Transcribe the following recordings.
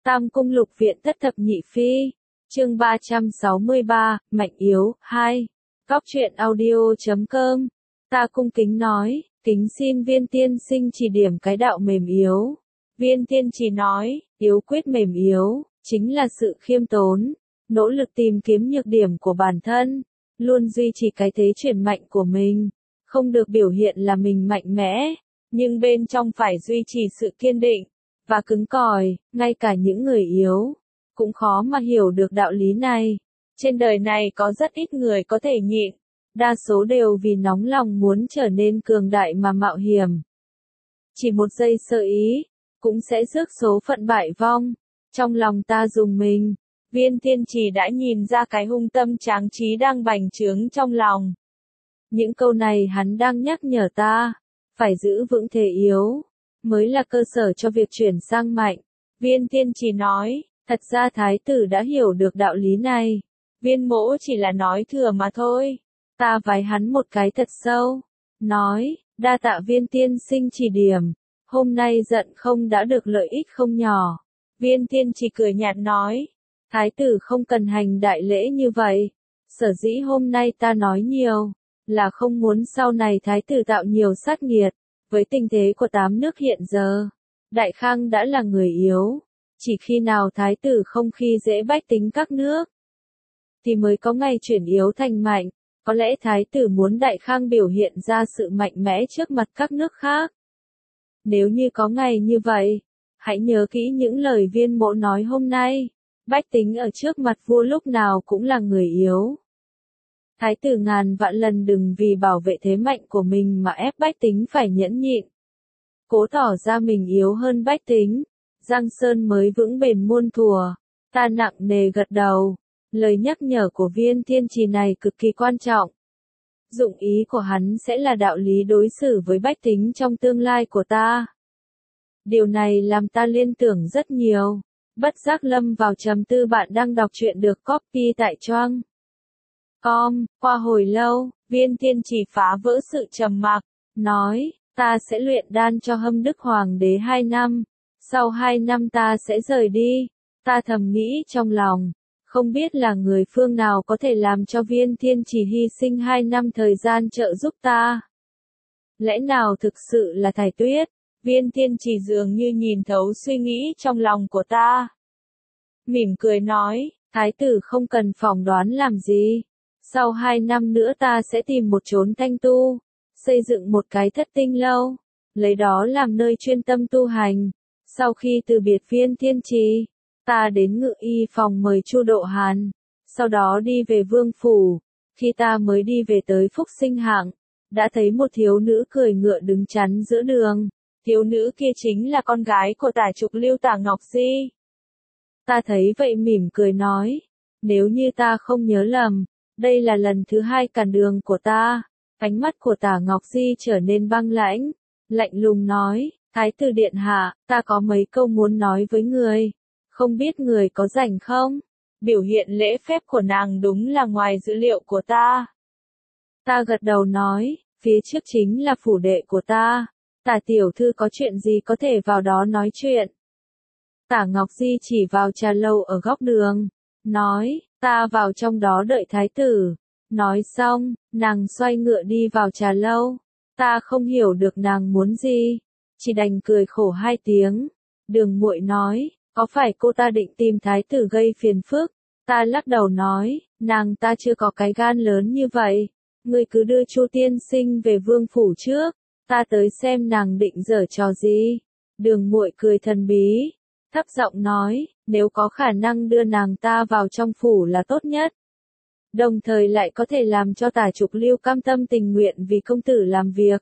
Tam Cung Lục Viện Thất Thập Nhị Phi, chương 363, Mạnh Yếu, 2. Góc truyện audio.com. Ta cung kính nói, kính xin viên tiên sinh chỉ điểm cái đạo mềm yếu. Viên tiên chỉ nói, yếu quyết mềm yếu, chính là sự khiêm tốn, nỗ lực tìm kiếm nhược điểm của bản thân, luôn duy trì cái thế chuyển mạnh của mình, không được biểu hiện là mình mạnh mẽ, nhưng bên trong phải duy trì sự kiên định và cứng cỏi, ngay cả những người yếu cũng khó mà hiểu được đạo lý này. Trên đời này có rất ít người có thể nhịn, đa số đều vì nóng lòng muốn trở nên cường đại mà mạo hiểm. Chỉ một giây sơ ý, cũng sẽ rước số phận bại vong. Trong lòng ta rùng mình, viên thiên trì đã nhìn ra cái hung tâm tráng trí đang bành trướng trong lòng. Những câu này hắn đang nhắc nhở ta, phải giữ vững thế yếu, mới là cơ sở cho việc chuyển sang mạnh. Viên thiên trì nói, thật ra thái tử đã hiểu được đạo lý này. Viên mỗ chỉ là nói thừa mà thôi. Ta vái hắn một cái thật sâu, nói, đa tạ viên tiên sinh chỉ điểm, hôm nay giận không đã được lợi ích không nhỏ. Viên tiên chỉ cười nhạt nói, thái tử không cần hành đại lễ như vậy. Sở dĩ hôm nay ta nói nhiều, là không muốn sau này thái tử tạo nhiều sát nghiệt. Với tình thế của 8 nước hiện giờ, Đại Khang đã là người yếu. Chỉ khi nào thái tử không khi dễ bách tính các nước, thì mới có ngày chuyển yếu thành mạnh. Có lẽ thái tử muốn Đại Khang biểu hiện ra sự mạnh mẽ trước mặt các nước khác. Nếu như có ngày như vậy, hãy nhớ kỹ những lời viên mỗ nói hôm nay. Bách tính ở trước mặt vua lúc nào cũng là người yếu. Thái tử ngàn vạn lần đừng vì bảo vệ thế mạnh của mình mà ép bách tính phải nhẫn nhịn. Cố tỏ ra mình yếu hơn bách tính, Giang Sơn mới vững bền muôn thuở. Ta nặng nề gật đầu. Lời nhắc nhở của viên thiên trì này cực kỳ quan trọng. Dụng ý của hắn sẽ là đạo lý đối xử với bách tính trong tương lai của ta. Điều này làm ta liên tưởng rất nhiều. Bất giác lâm vào trầm tư. Bạn đang đọc truyện được copy tại Choang Com. Qua hồi lâu, viên thiên trì phá vỡ sự trầm mặc, nói, ta sẽ luyện đan cho Hâm Đức Hoàng đế 2 năm. Sau 2 năm ta sẽ rời đi. Ta thầm nghĩ trong lòng, không biết là người phương nào có thể làm cho viên thiên trì hy sinh 2 năm thời gian trợ giúp ta. Lẽ nào thực sự là Thải Tuyết? Viên thiên trì dường như nhìn thấu suy nghĩ trong lòng của ta. Mỉm cười nói, thái tử không cần phỏng đoán làm gì. Sau 2 năm nữa ta sẽ tìm một chốn thanh tu, xây dựng một cái thất tinh lâu, lấy đó làm nơi chuyên tâm tu hành. Sau khi từ biệt viên thiên trì, ta đến Ngự Y phòng mời Chu Độ Hàn, sau đó đi về vương phủ. Khi ta mới đi về tới Phúc Sinh Hạng, đã thấy một thiếu nữ cười ngựa đứng chắn giữa đường. Thiếu nữ kia chính là con gái của Tả Trục Lưu Tả Ngọc Di. Ta thấy vậy mỉm cười nói, nếu như ta không nhớ lầm, đây là lần thứ 2 cản đường của ta. Ánh mắt của Tả Ngọc Di trở nên băng lãnh, lạnh lùng nói, Thái tử điện hạ, ta có mấy câu muốn nói với người. Không biết người có rảnh không? Biểu hiện lễ phép của nàng đúng là ngoài dữ liệu của ta. Ta gật đầu nói, phía trước chính là phủ đệ của ta. Tả tiểu thư có chuyện gì có thể vào đó nói chuyện. Tả Ngọc Di chỉ vào trà lâu ở góc đường, nói, ta vào trong đó đợi thái tử. Nói xong, nàng xoay ngựa đi vào trà lâu. Ta không hiểu được nàng muốn gì, chỉ đành cười khổ 2 tiếng. Đường Muội nói, có phải cô ta định tìm thái tử gây phiền phức? Ta lắc đầu nói, nàng ta chưa có cái gan lớn như vậy. Ngươi cứ đưa Chu tiên sinh về vương phủ trước, ta tới xem nàng định giở trò gì. Đường Muội cười thần bí, thấp giọng nói, nếu có khả năng đưa nàng ta vào trong phủ là tốt nhất. Đồng thời lại có thể làm cho Tả Trục Lưu cam tâm tình nguyện vì công tử làm việc.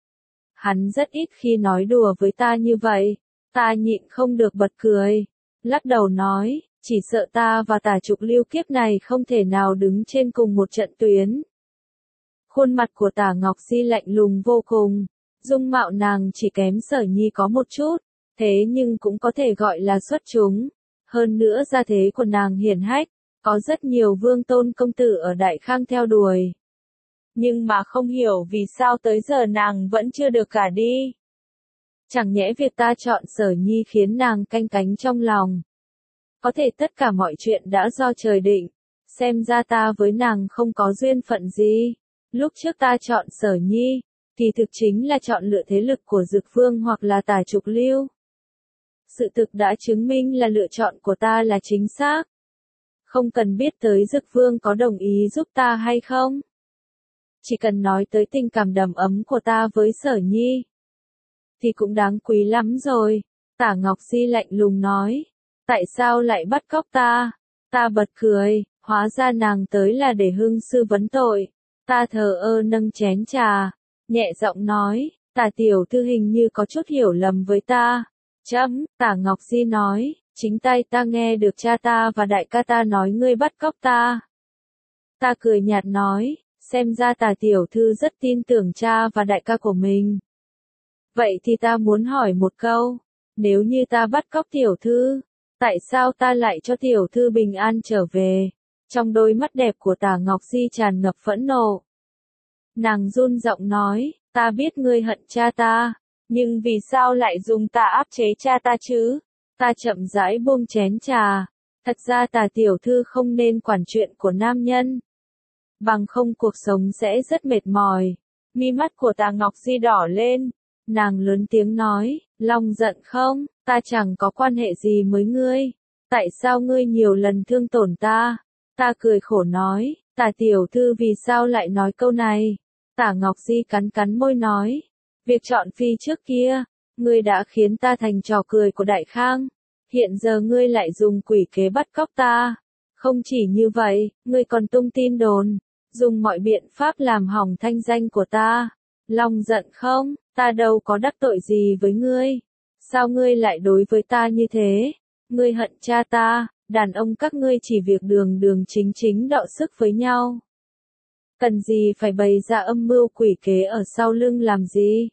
Hắn rất ít khi nói đùa với ta như vậy. Ta nhịn không được bật cười, lắc đầu nói, chỉ sợ ta và Tả Trục Lưu kiếp này không thể nào đứng trên cùng một trận tuyến. Khuôn mặt của Tả Ngọc Di lạnh lùng vô cùng, dung mạo nàng chỉ kém Sở Nhi có một chút, thế nhưng cũng có thể gọi là xuất chúng. Hơn nữa gia thế của nàng hiển hách, có rất nhiều vương tôn công tử ở Đại Khang theo đuổi. Nhưng mà không hiểu vì sao tới giờ nàng vẫn chưa được gả đi. Chẳng nhẽ việc ta chọn Sở Nhi khiến nàng canh cánh trong lòng. có thể tất cả mọi chuyện đã do trời định. Xem ra ta với nàng không có duyên phận gì. Lúc trước ta chọn Sở Nhi, thì thực chính là chọn lựa thế lực của Dực Vương hoặc là Tả Trục Lưu. Sự thực đã chứng minh là lựa chọn của ta là chính xác. Không cần biết tới Dực Vương có đồng ý giúp ta hay không. Chỉ cần nói tới tình cảm đầm ấm của ta với Sở Nhi, thì cũng đáng quý lắm rồi. Tả Ngọc Di lạnh lùng nói. Tại sao lại bắt cóc ta? Ta bật cười, hóa ra nàng tới là để hưng sư vấn tội. Ta thờ ơ nâng chén trà, nhẹ giọng nói, Tả tiểu thư hình như có chút hiểu lầm với ta. Chấm, Tả Ngọc Di nói, chính tay ta nghe được cha ta và đại ca ta nói ngươi bắt cóc ta. Ta cười nhạt nói, xem ra Tả tiểu thư rất tin tưởng cha và đại ca của mình. Vậy thì ta muốn hỏi một câu, nếu như ta bắt cóc tiểu thư, tại sao ta lại cho tiểu thư bình an trở về? Trong đôi mắt đẹp của Tả Ngọc Di tràn ngập phẫn nộ. Nàng run giọng nói, ta biết ngươi hận cha ta, nhưng vì sao lại dùng ta áp chế cha ta chứ? Ta chậm rãi buông chén trà, thật ra Tả tiểu thư không nên quản chuyện của nam nhân. Bằng không cuộc sống sẽ rất mệt mỏi. Mi mắt của Tả Ngọc Di đỏ lên, nàng lớn tiếng nói, lòng giận không, ta chẳng có quan hệ gì với ngươi. Tại sao ngươi nhiều lần thương tổn ta? Ta cười khổ nói, Tả tiểu thư vì sao lại nói câu này? Tả Ngọc Di cắn cắn môi nói, việc chọn phi trước kia, ngươi đã khiến ta thành trò cười của Đại Khang. Hiện giờ ngươi lại dùng quỷ kế bắt cóc ta. Không chỉ như vậy, ngươi còn tung tin đồn, dùng mọi biện pháp làm hỏng thanh danh của ta. Lòng giận không, ta đâu có đắc tội gì với ngươi. Sao ngươi lại đối với ta như thế? Ngươi hận cha ta, đàn ông các ngươi chỉ việc đường đường chính chính đọ sức với nhau. Cần gì phải bày ra âm mưu quỷ kế ở sau lưng làm gì?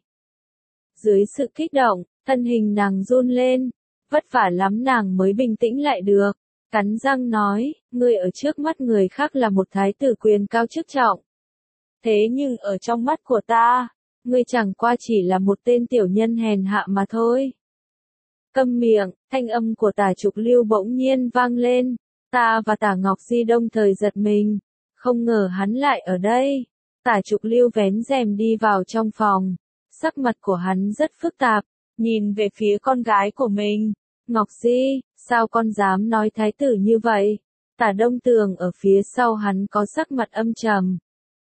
Dưới sự kích động, thân hình nàng run lên, vất vả lắm nàng mới bình tĩnh lại được. Cắn răng nói, ngươi ở trước mắt người khác là một thái tử quyền cao chức trọng. Thế nhưng ở trong mắt của ta, ngươi chẳng qua chỉ là một tên tiểu nhân hèn hạ mà thôi. Câm miệng, thanh âm của Tả Trục Lưu bỗng nhiên vang lên. Ta và Tả Ngọc Di đồng thời giật mình. Không ngờ hắn lại ở đây. Tả Trục Lưu vén rèm đi vào trong phòng. Sắc mặt của hắn rất phức tạp, nhìn về phía con gái của mình. Ngọc Di, sao con dám nói thái tử như vậy? Tả Đông Tường ở phía sau hắn có sắc mặt âm trầm.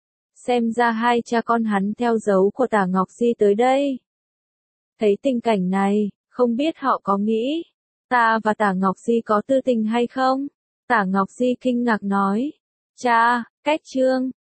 Xem ra hai cha con hắn theo dấu của Tả Ngọc Di tới đây. Thấy tình cảnh này, không biết họ có nghĩ, ta và Tả Ngọc Di có tư tình hay không? Tả Ngọc Di kinh ngạc nói, cha, cách chương.